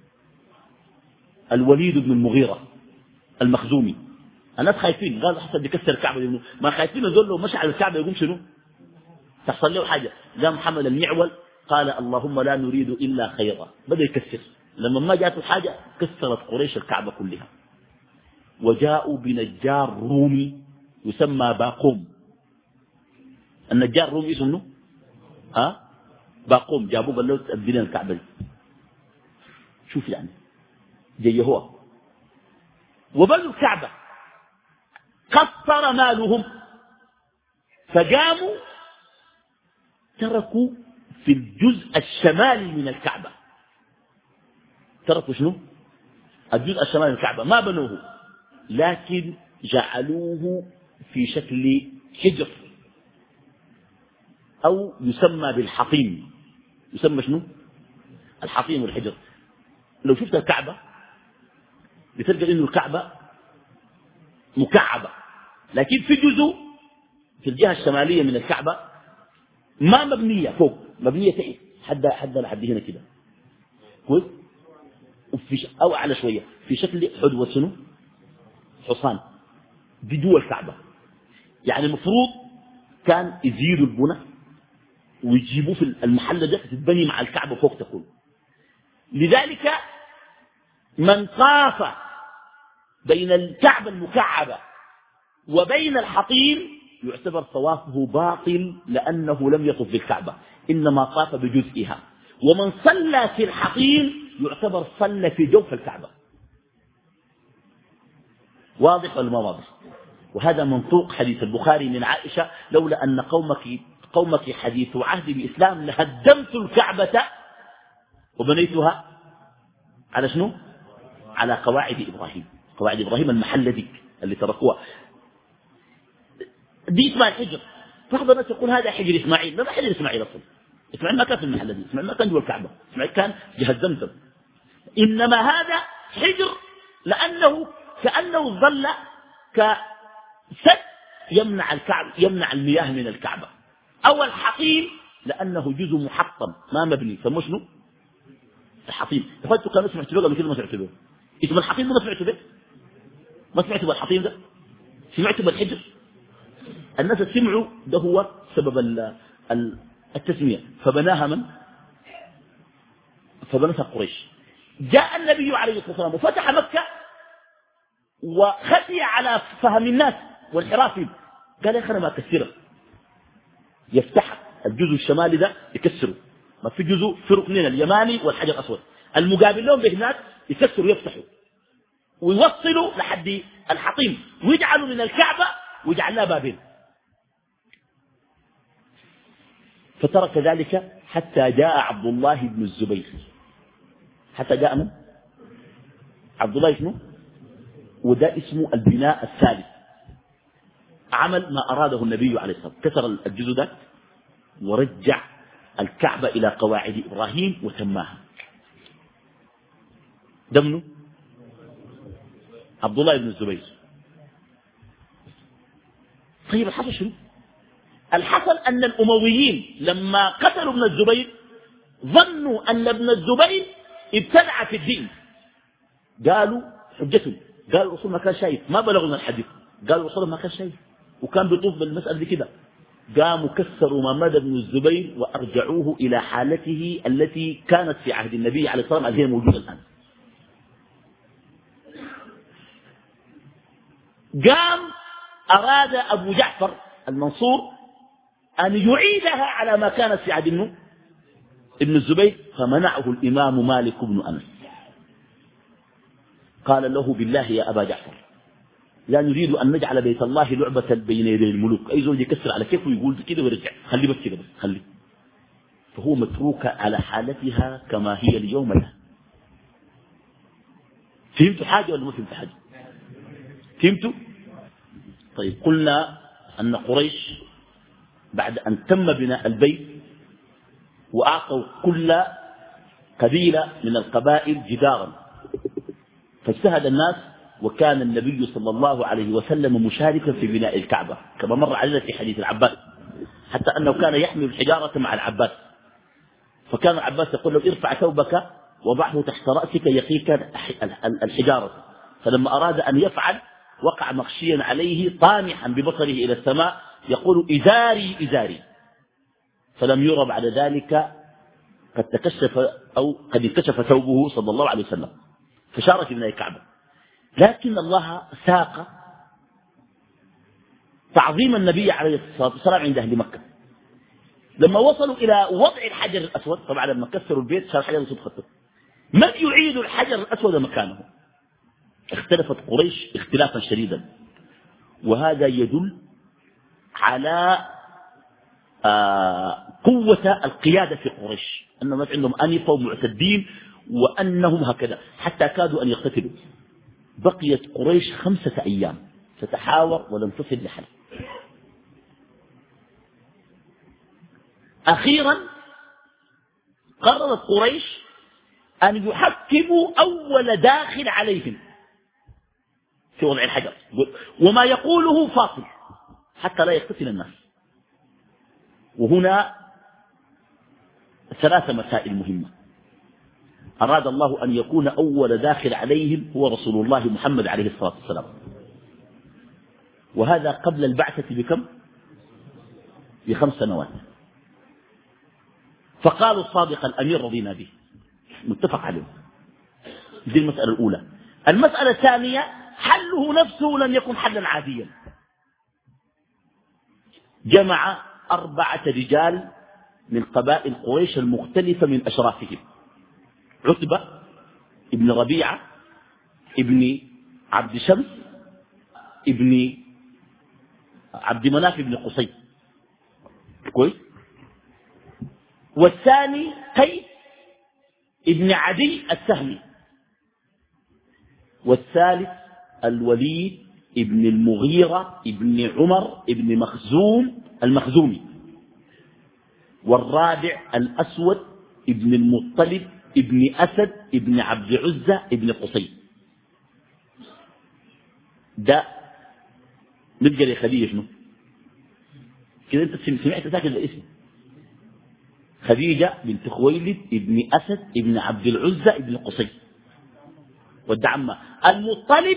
الوليد بن المغيرة المخزومي. الناس خايفين، قال حتى بيكسر الكعبة، ما خايفين يقول له مشى على الكعبة يقوم شنو تحصل له حاجة. قام حمل المعول قال اللهم لا نريد إلا خيرا، بدأ يكسر. لما ما جاءت الحاجة كسرت قريش الكعبة كلها. وجاءوا بنجار رومي يسمى باقوم. النجار الرومي اسمه ها باقوم، جابوه قال له تبدلين الكعبة دي. شوف يعني جاي هو وبنوا الكعبة قصر مالهم، فقاموا تركوا في الجزء الشمالي من الكعبة، تركوا شنو الجزء الشمالي من الكعبة ما بنوه، لكن جعلوه في شكل حجر أو يسمى بالحطيم. يسمى شنو الحطيم والحجر. لو شفت الكعبة بتلقى إنه الكعبة مكعبة، لكن في جزء في الجهة الشمالية من الكعبة ما مبنية فوق، مبنية ايه حد حد لحد هنا كده كويس، وفي او اعلى شويه في شكل حدوه شنو حصان دي جوا الكعبه. يعني المفروض كان يزيدوا البنى ويجيبوه في المحل ده تتبني مع الكعبه فوق تكون. لذلك من طاف بين الكعبه المكعبه وبين الحطيم يعتبر طوافه باطل لأنه لم يطف بالكعبة، إنما طاف بجزئها. ومن صلى في الحطيم يعتبر صلى في جوف الكعبة. واضح ولا ما واضح؟ وهذا منطوق حديث البخاري من عائشة لولا أن قومك قومك حديث عهد بإسلام لهدمت الكعبة وبنيتها على شنو؟ على قواعد إبراهيم. قواعد إبراهيم المحلة دي اللي تركوها دي اسمها الحجر. بعض الناس يقول هذا حجر إسماعيل، ما حجر إسماعيل أصلا. إسماعيل ما كان في المحلة دي، إسماعيل ما كان جوا الكعبة، إسماعيل كان جهة زمزم. إنما هذا حجر لأنه كأنه ظل كسد يمنع الكعبة، يمنع المياه من الكعبة. أو الحطيم لأنه جزء محطم ما مبني، فمو شنو الحطيم. تفضلوا كانوا سمعتوا به قبل كده ما سمعتوا به. اسم الحطيم ما سمعتوا به، ما سمعتوا بالحطيم ده، سمعتوا بالحجر. الناس سمعوا ده هو سبب التسمية. فبناها من فبناها قريش. جاء النبي عليه الصلاة والسلام وفتح مكة وخفي على فهم الناس وانحرافهم، قال يا أخي أنا ما أكسره، يفتح الجزء الشمالي ده يكسره، ما في جزء في ركنين اليماني والحجر الأسود المقابل لهم بهناك يكسروا يفتحوا، ويوصلوا لحد الحطيم ويجعلوا من الكعبة ويجعل لها بابين. فترك ذلك حتى جاء عبد الله بن الزبير. حتى جاء من؟ عبد الله شنو؟ وده اسمه البناء الثالث. عمل ما أراده النبي عليه الصلاة والسلام، كسر الجزء ده ورجع الكعبة إلى قواعد إبراهيم وتماها. ده منه؟ عبد الله بن الزبير. طيب الحصل شنو؟ الحصل أن الأمويين لما قتلوا ابن الزبير ظنوا أن ابن الزبير ابتدع في الدين. قالوا حجتهم، قالوا الرسول ما كان شايف، ما بلغنا الحديث، قالوا الرسول ما كان شايف وكان بيطوف بالمسألة دي كده. قاموا كسروا محمد بن الزبير وأرجعوه إلى حالته التي كانت في عهد النبي عليه الصلاة والسلام، هي موجودة الآن. قام أراد أبو جعفر المنصور أن يعيدها على ما كانت في عهد ابن الزبير، فمنعه الإمام مالك بن أنس. قال له بالله يا أبا جعفر لا نريد أن نجعل بيت الله لعبة بين يدي الملوك، أي زوج يكسر على كيفه ويقول كده ويرجع، خلي بس كده بس خلي. فهو متروك على حالتها كما هي اليوم الآن. فهمتوا حاجة ولا ما فهمتوا حاجة؟ فهمتوا؟ طيب قلنا أن قريش بعد أن تم بناء البيت وأعطوا كل قبيلة من القبائل جدارا، فاجتهد الناس، وكان النبي صلى الله عليه وسلم مشاركا في بناء الكعبة كما مر علينا في حديث العباس، حتى أنه كان يحمل الحجارة مع العباس، فكان العباس يقول له ارفع ثوبك وضعه تحت رأسك يقيك الحجارة، فلما أراد أن يفعل وقع مغشيا عليه طامحا ببصره إلى السماء يقول إزاري إزاري، فلم يرى بعد ذلك قد تكشف أو قد انكشف ثوبه صلى الله عليه وسلم، فشارك في بناء الكعبة. لكن الله ساق تعظيم النبي عليه الصلاة والسلام عند أهل مكة لما وصلوا إلى وضع الحجر الأسود. طبعا لما كسروا البيت صار الحجر الأسود خطر، من يعيد الحجر الأسود مكانه؟ اختلفت قريش اختلافا شديدا، وهذا يدل على آه قوة القيادة في قريش، أنهم عندهم أنفة ومعتدين وأنهم هكذا حتى كادوا أن يقتتلوا. بقيت قريش خمسة أيام تتحاور ولم تصل لحل. أخيرا قررت قريش أن يحكموا أول داخل عليهم في وضع الحجر، وما يقوله فاصل حتى لا يقتتل الناس. وهنا ثلاث مسائل مهمة. أراد الله أن يكون أول داخل عليهم هو رسول الله محمد عليه الصلاة والسلام، وهذا قبل البعثة بكم؟ بخمس سنوات. فقالوا الصادق الأمير رضينا به، متفق عليه. دي المسألة الأولى. المسألة الثانية حله نفسه لم يكن حلا عاديا. جمع أربعة رجال من قبائل قريش المختلفة من أشرافهم: عتبة ابن ربيعة ابن عبد شمس ابن عبد مناف ابن قصي، كويس، والثاني قيس ابن عدي السهمي، والثالث الوليد ابن المغيرة ابن عمر ابن مخزوم المخزومي، والرابع الأسود ابن المطلب ابن أسد ابن عبد عزة ابن قصي. ده نبقى لي خديجة شنو كده؟ انت سمعت ذاك الاسم؟ خديجة بنت خويلد ابن أسد ابن عبد العزة ابن قصي، ودع عمه. المطلب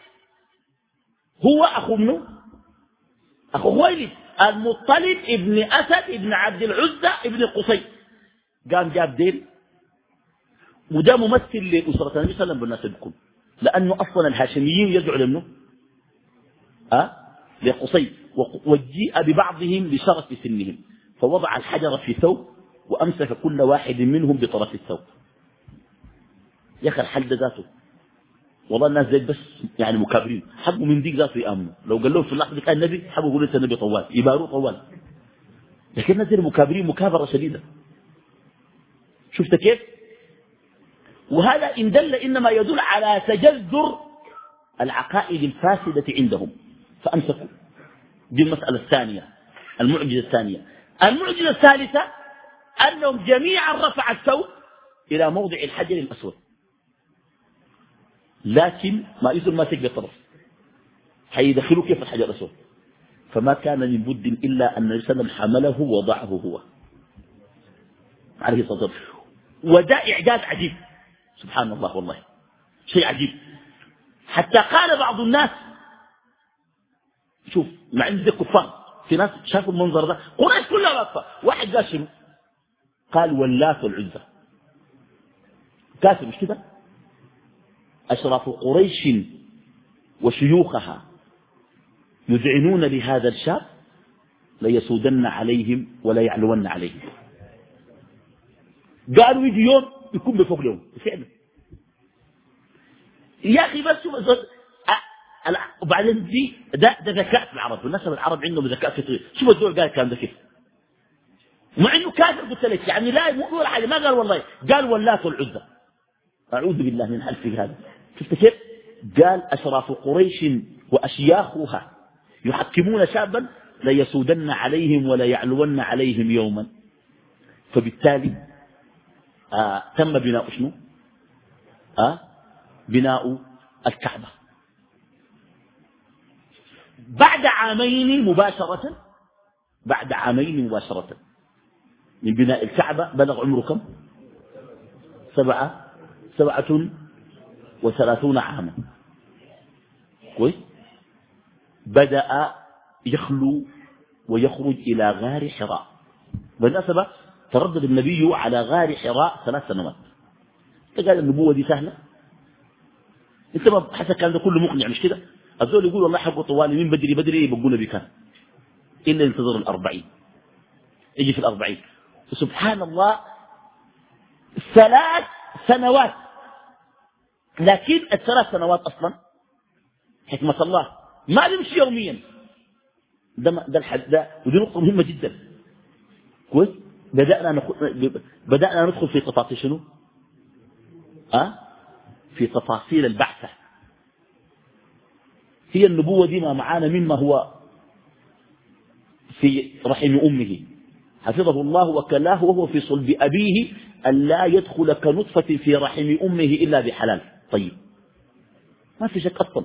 هو أخو منه أخو خويلد، المطلب ابن أسد ابن عبد العزة ابن قصي. قام جاب دين، وده ممثل لأسرة النبي صلى الله عليه وسلم بالناس بكم، لأنه أصلا الهاشميين يدعو لأنه أه؟ لقصي، وجيء ببعضهم لشرف سنهم، فوضع الحجر في ثوب وأمسك كل واحد منهم بطرف الثوب. يا أخي الحل ذاته والله الناس زي بس يعني مكابرين، حقوا من ديك ذاته يأمنوا، لو قال لهم في اللحظة دي كان نبي حقوا يقولوا أنت نبي طوال، يباروه طوال. لكن الناس زي مكابرين مكابرة شديدة. شفت كيف؟ وهذا إن دل إنما يدل على تجذر العقائد الفاسدة عندهم فأمسكوا. دي المسألة الثانية، المعجزة الثانية. المعجزة الثالثة أنهم جميعا رفع الثوب إلى موضع الحجر الأسود، لكن ما يصير ما تقبل طرف حيدخلوا كيف الحجر الأسود، فما كان من بد إلا أن النبي صلى الله عليه وسلم حمله ووضعه هو عليه الصلاة والسلام. وده إعجاز عجيب سبحان الله، والله شيء عجيب. حتى قال بعض الناس، شوف مع ان ذي كفار، في ناس شافوا المنظر ده، قريش كلها واقفه، واحد قال شنو؟ قال واللات والعزى. كافر مش كده؟ اشراف قريش وشيوخها يذعنون لهذا الشاب ليسودن عليهم ولا يعلون عليهم. قالوا يجي يوم يكون بفوق اليوم فعلا. يا اخي بس وبعدين دي ده, ده ذكاء في العرب، بالنسبه العرب عندهم ذكاء فطري. شوف الدول قال الكلام ده كيف، مع انه كافر قلت لك يعني لا مو ولا حاجه، ما قال والله، قال واللات والعزى. اعوذ بالله من حلف هذا. شفت كيف؟ قال اشراف قريش واشياخها يحكمون شابا ليسودن عليهم ولا يعلون عليهم يوما. فبالتالي آه تم بناء شنو؟ آه بناء الكعبة بعد عامين مباشرة. بعد عامين مباشرة من بناء الكعبة بلغ عمره كم؟ سبعة سبعة وثلاثون عاما. كويس. بدأ يخلو ويخرج إلى غار حراء. بالمناسبة تردد النبي على غار حراء ثلاث سنوات. انت قال النبوة دي سهلة؟ انت ما حسب الكلام ده كله مقنع مش كده؟ الزول يقول والله حقه طوالي من بدري بدري بقول نبي كان إلا ينتظر الأربعين، يجي في الأربعين. وسبحان الله ثلاث سنوات. لكن الثلاث سنوات أصلا حكمة الله ما بيمشي يوميا. ده ده الحد ده، ودي نقطة مهمة جدا. كويس. بدأنا نخ... بدأنا ندخل في تفاصيل شنو؟ أه؟ في تفاصيل البعثة. هي النبوة دي ما معانا مما هو في رحم أمه حفظه الله وكلاه وهو في صلب أبيه أن لا يدخل كنطفة في رحم أمه إلا بحلال. طيب ما في شك أصلا.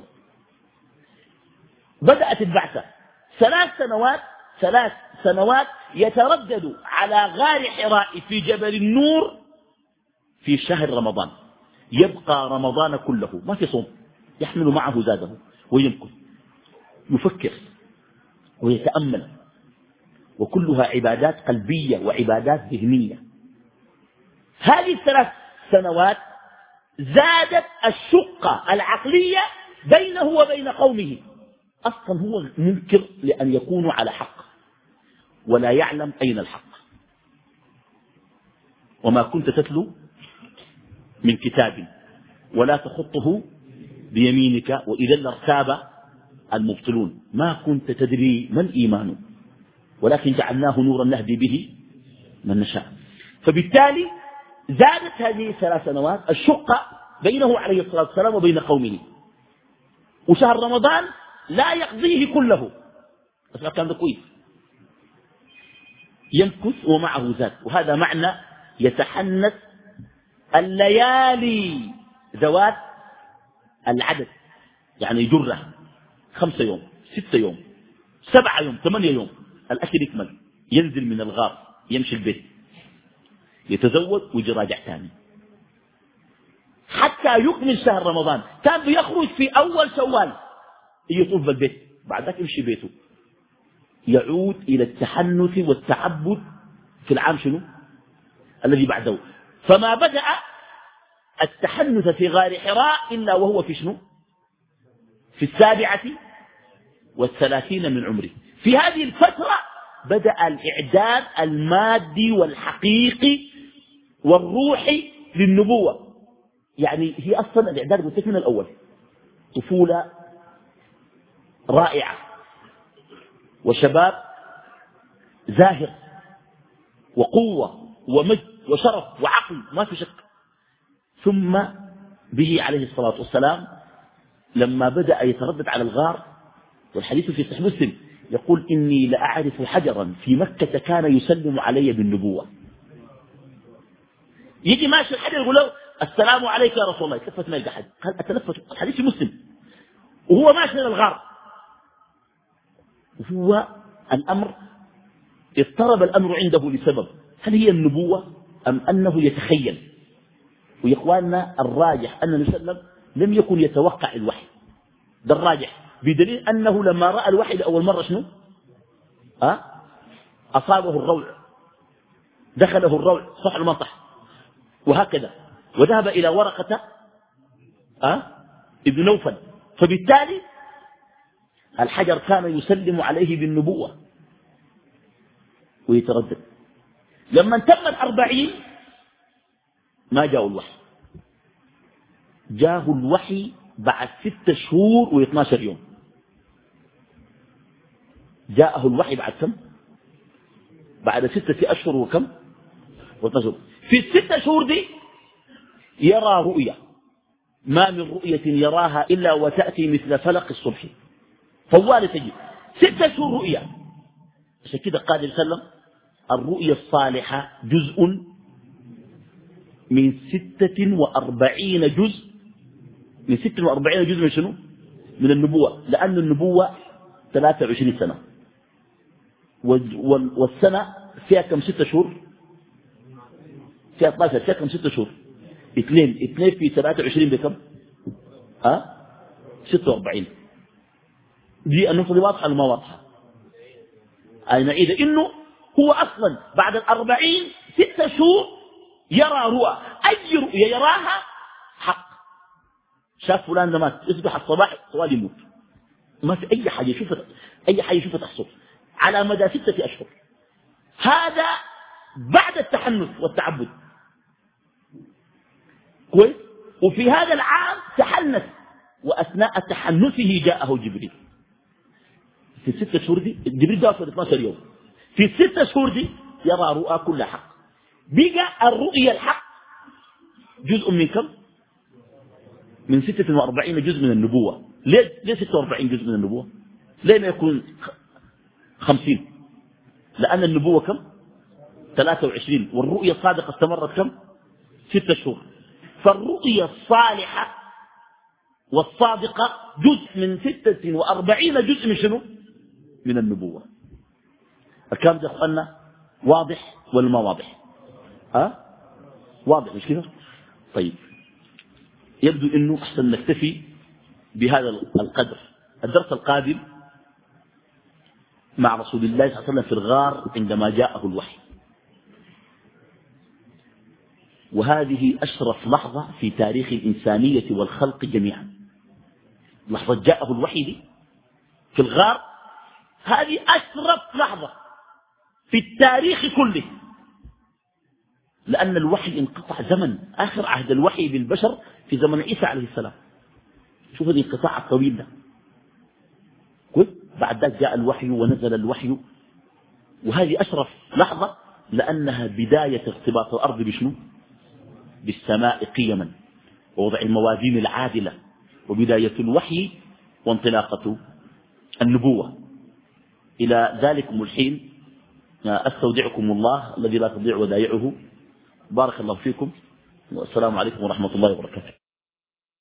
بدأت البعثة ثلاث سنوات ثلاث سنوات يتردد على غار حراء في جبل النور في شهر رمضان. يبقى رمضان كله ما في صوم، يحمل معه زاده ويمكث يفكر ويتأمل، وكلها عبادات قلبية وعبادات ذهنية. هذه الثلاث سنوات زادت الشقة العقلية بينه وبين قومه. أصلا هو منكر لأن يكونوا على حق ولا يعلم أين الحق. وما كنت تتلو من كتاب ولا تخطه بيمينك وإذا لارتاب المبطلون. ما كنت تدري ما الإيمان ولكن جعلناه نورا نهدي به من نشاء. فبالتالي زادت هذه الثلاث سنوات الشقة بينه عليه الصلاة والسلام وبين قومه. وشهر رمضان لا يقضيه كله، بس كان كويس يمكث ومعه زاد. وهذا معنى يتحنث الليالي ذوات العدد، يعني يجرها خمسة يوم ستة يوم سبعة يوم ثمانية يوم الأكل يكمل، ينزل من الغار يمشي البيت يتزوج ويجي راجع ثاني حتى يكمل شهر رمضان. كان بيخرج في أول شوال يطوف بالبيت، بعد ذلك يمشي بيته، يعود إلى التحنث والتعبد في العام شنو الذي بعده. فما بدأ التحنث في غار حراء إلا وهو في شنو في السابعة والثلاثين من عمره. في هذه الفترة بدأ الإعداد المادي والحقيقي والروحي للنبوة. يعني هي أصلا الإعداد قلت من الأول طفولة رائعة وشباب زاهر وقوة ومجد وشرف وعقل ما في شك. ثم به عليه الصلاة والسلام لما بدأ يتردد على الغار، والحديث في صحيح مسلم يقول إني لأعرف حجرا في مكة كان يسلم علي بالنبوة. يجي ماشي الحجر يقول له السلام عليك يا رسول الله، يتلفت ما يلقى حد، قال أتلفت، الحديث في مسلم، وهو ماشي إلى الغار. وهو الأمر اضطرب الأمر عنده لسبب، هل هي النبوة أم أنه يتخيل؟ ويا إخواننا الراجح أن النبي صلى الله عليه وسلم لم يكن يتوقع الوحي، ده الراجح، بدليل أنه لما رأى الوحي لأول مرة شنو؟ أه؟ أصابه الروع، دخله الروع صح المنطح، وهكذا، وذهب إلى ورقة أه؟ ابن نوفل، فبالتالي الحجر كان يسلم عليه بالنبوة ويتردد. لما تم الأربعين ما جاء الوحي، جاءه الوحي بعد ستة شهور واثناشر يوم. جاءه الوحي بعد كم؟ بعد ستة أشهر وكم؟ واثناشر. في الستة شهور دي يرى رؤيا، ما من رؤية يراها إلا وتأتي مثل فلق الصبح، فوال تجي ستة شهور رؤيا. عشان كده قال صلى الله عليه وسلم الرؤيا الصالحة جزء من ستة وأربعين جزء، من ستة وأربعين جزء من شنو؟ من النبوة، لأن النبوة ثلاثة وعشرين سنة، والسنة فيها كم؟ ستة شهور، فيها اثناشر، فيها كم؟ ستة شهور، اثنين اثنين في ثلاثة وعشرين بكم؟ ها؟ ستة وأربعين. دي النقطة دي واضحة ولا ما واضحة؟ أي نعيد إنه هو أصلا بعد الأربعين ستة شهور يرى رؤى، أي رؤية يراها حق. شاف فلان ده مات، يصبح الصباح طوال يموت، ما في أي حاجة يشوفها، أي حاجة يشوفها تحصل على مدى ستة أشهر. هذا بعد التحنث والتعبد كويس. وفي هذا العام تحنث، وأثناء تحنثه جاءه جبريل. في الستة شهور دي جبريل جاءه في اثناشر يوم، في الستة شهور دي يرى رؤى كل حق. بقى الرؤيا الحق جزء من كم؟ من ستة وأربعين جزء من النبوة. ليه ليه ستة وأربعين جزء من النبوة؟ ليه ما يكون خمسين؟ لأن النبوة كم؟ ثلاثة وعشرين، والرؤيا الصادقة استمرت كم؟ ستة شهور. فالرؤيا الصالحة والصادقة جزء من ستة وأربعين جزء من شنو؟ من النبوة. الكلام ده أخوانا واضح ولا ما واضح؟ ها؟ واضح مش كده؟ طيب، يبدو انه احسن نكتفي بهذا القدر. الدرس القادم مع رسول الله صلى الله عليه وسلم في الغار عندما جاءه الوحي، وهذه اشرف لحظة في تاريخ الانسانية والخلق جميعا. لحظة جاءه الوحي دي في الغار، هذه اشرف لحظة في التاريخ كله، لأن الوحي انقطع زمن. آخر عهد الوحي بالبشر في زمن عيسى عليه السلام. شوف الانقطاع الطويل ده. بعد ذلك جاء الوحي ونزل الوحي، وهذه أشرف لحظة لأنها بداية ارتباط الأرض بشنو؟ بالسماء قيما، ووضع الموازين العادلة، وبداية الوحي وانطلاقة النبوة. إلى ذلكم الحين أستودعكم الله الذي لا تضيع ودائعه. بارك الله فيكم، والسلام عليكم ورحمة الله وبركاته.